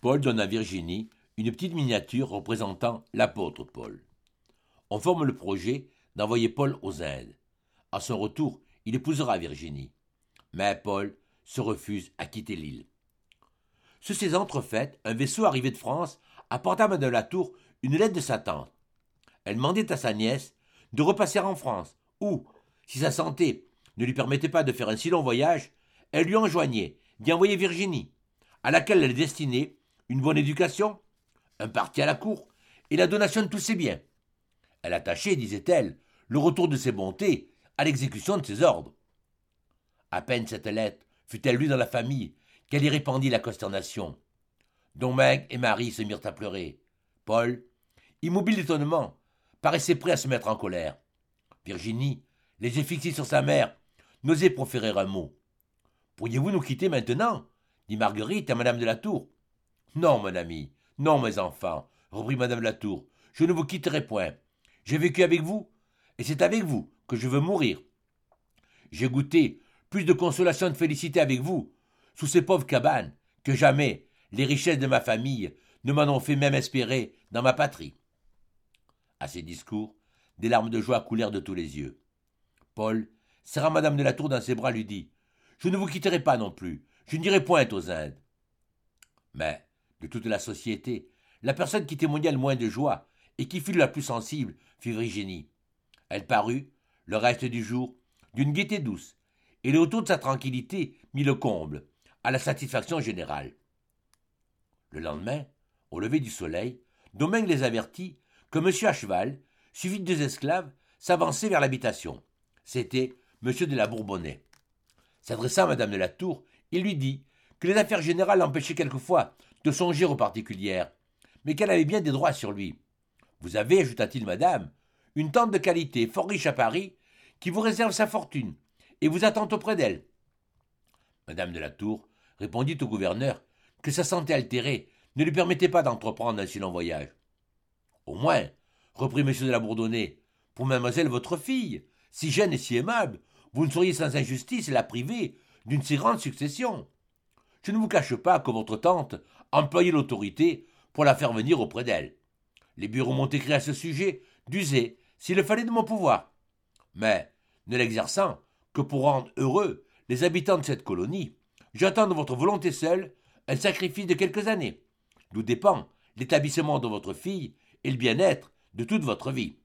Paul donne à Virginie une petite miniature représentant l'apôtre Paul. On forme le projet d'envoyer Paul aux Indes. À son retour, il épousera Virginie. Mais Paul se refuse à quitter l'île. Sous ces entrefaites, un vaisseau arrivé de France apporta à Madame Latour une lettre de sa tante. Elle demandait à sa nièce de repasser en France, où, si sa santé ne lui permettait pas de faire un si long voyage, elle lui enjoignait d'y envoyer Virginie, à laquelle elle destinait une bonne éducation, un parti à la cour et la donation de tous ses biens. Elle attachait, disait-elle, le retour de ses bontés à l'exécution de ses ordres. À peine cette lettre fut-elle lue dans la famille qu'elle y répandit la consternation. Domingue et Marie se mirent à pleurer. Paul, immobile d'étonnement, paraissait prêt à se mettre en colère. Virginie, les yeux fixés sur sa mère, n'osait proférer un mot. « Pourriez-vous nous quitter maintenant » dit Marguerite à Madame de la Tour. « Non, mon ami, non, mes enfants, » reprit Madame de la Tour, « je ne vous quitterai point. J'ai vécu avec vous, et c'est avec vous que je veux mourir. J'ai goûté plus de consolation et de félicité avec vous, sous ces pauvres cabanes, que jamais les richesses de ma famille ne m'en ont fait même espérer dans ma patrie. » À ces discours, des larmes de joie coulèrent de tous les yeux. Paul, serrant Madame de la Tour dans ses bras, lui dit « Je ne vous quitterai pas non plus, je n'irai point aux Indes. » Mais, de toute la société, la personne qui témoigna le moins de joie et qui fut la plus sensible fut Virginie. Elle parut, le reste du jour, d'une gaieté douce, et le retour de sa tranquillité mit le comble à la satisfaction générale. Le lendemain, au lever du soleil, Domingue les avertit que monsieur à cheval, suivi de 2 esclaves, s'avançait vers l'habitation. C'était monsieur de la Bourbonnais. S'adressant à Madame de la Tour, il lui dit que les affaires générales l'empêchaient quelquefois de songer aux particulières, mais qu'elle avait bien des droits sur lui. Vous avez, ajouta-t-il, madame, une tante de qualité, fort riche à Paris, qui vous réserve sa fortune et vous attend auprès d'elle. Madame de la Tour répondit au gouverneur que sa santé altérée ne lui permettait pas d'entreprendre un si long voyage. Au moins, reprit monsieur de la Bourdonnais, pour mademoiselle votre fille, si jeune et si aimable, vous ne sauriez sans injustice la priver d'une si grande succession. Je ne vous cache pas que votre tante employait l'autorité pour la faire venir auprès d'elle. Les bureaux m'ont écrit à ce sujet d'user, s'il le fallait, de mon pouvoir. Mais, ne l'exerçant que pour rendre heureux les habitants de cette colonie, j'attends de votre volonté seule un sacrifice de quelques années, d'où dépend l'établissement de votre fille et le bien-être de toute votre vie.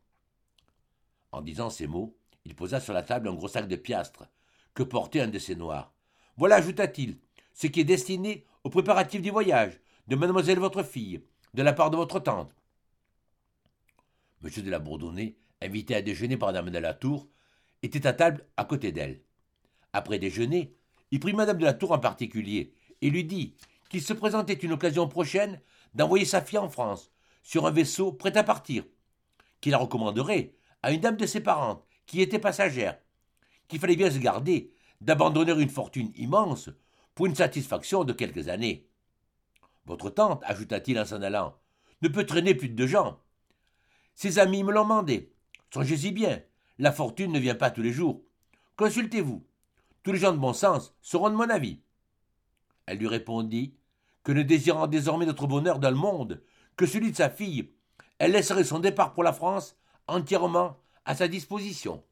En disant ces mots, il posa sur la table un gros sac de piastres que portait un de ses noirs. Voilà, ajouta-t-il, ce qui est destiné aux préparatifs du voyage de mademoiselle votre fille, de la part de votre tante. Monsieur de la Bourdonnais, invité à déjeuner par Madame de la Tour, était à table à côté d'elle. Après déjeuner, il prit Madame de la Tour en particulier et lui dit qu'il se présentait une occasion prochaine d'envoyer sa fille en France sur un vaisseau prêt à partir, qu'il la recommanderait à une dame de ses parentes qui était passagère, qu'il fallait bien se garder d'abandonner une fortune immense pour une satisfaction de quelques années. Votre tante, ajouta-t-il en s'en allant, ne peut traîner plus de 2 gens. Ses amis me l'ont demandé. Songez-y bien, la fortune ne vient pas tous les jours. Consultez-vous. Tous les gens de bon sens seront de mon avis. Elle lui répondit que ne désirant désormais notre bonheur dans le monde que celui de sa fille, elle laisserait son départ pour la France entièrement à sa disposition.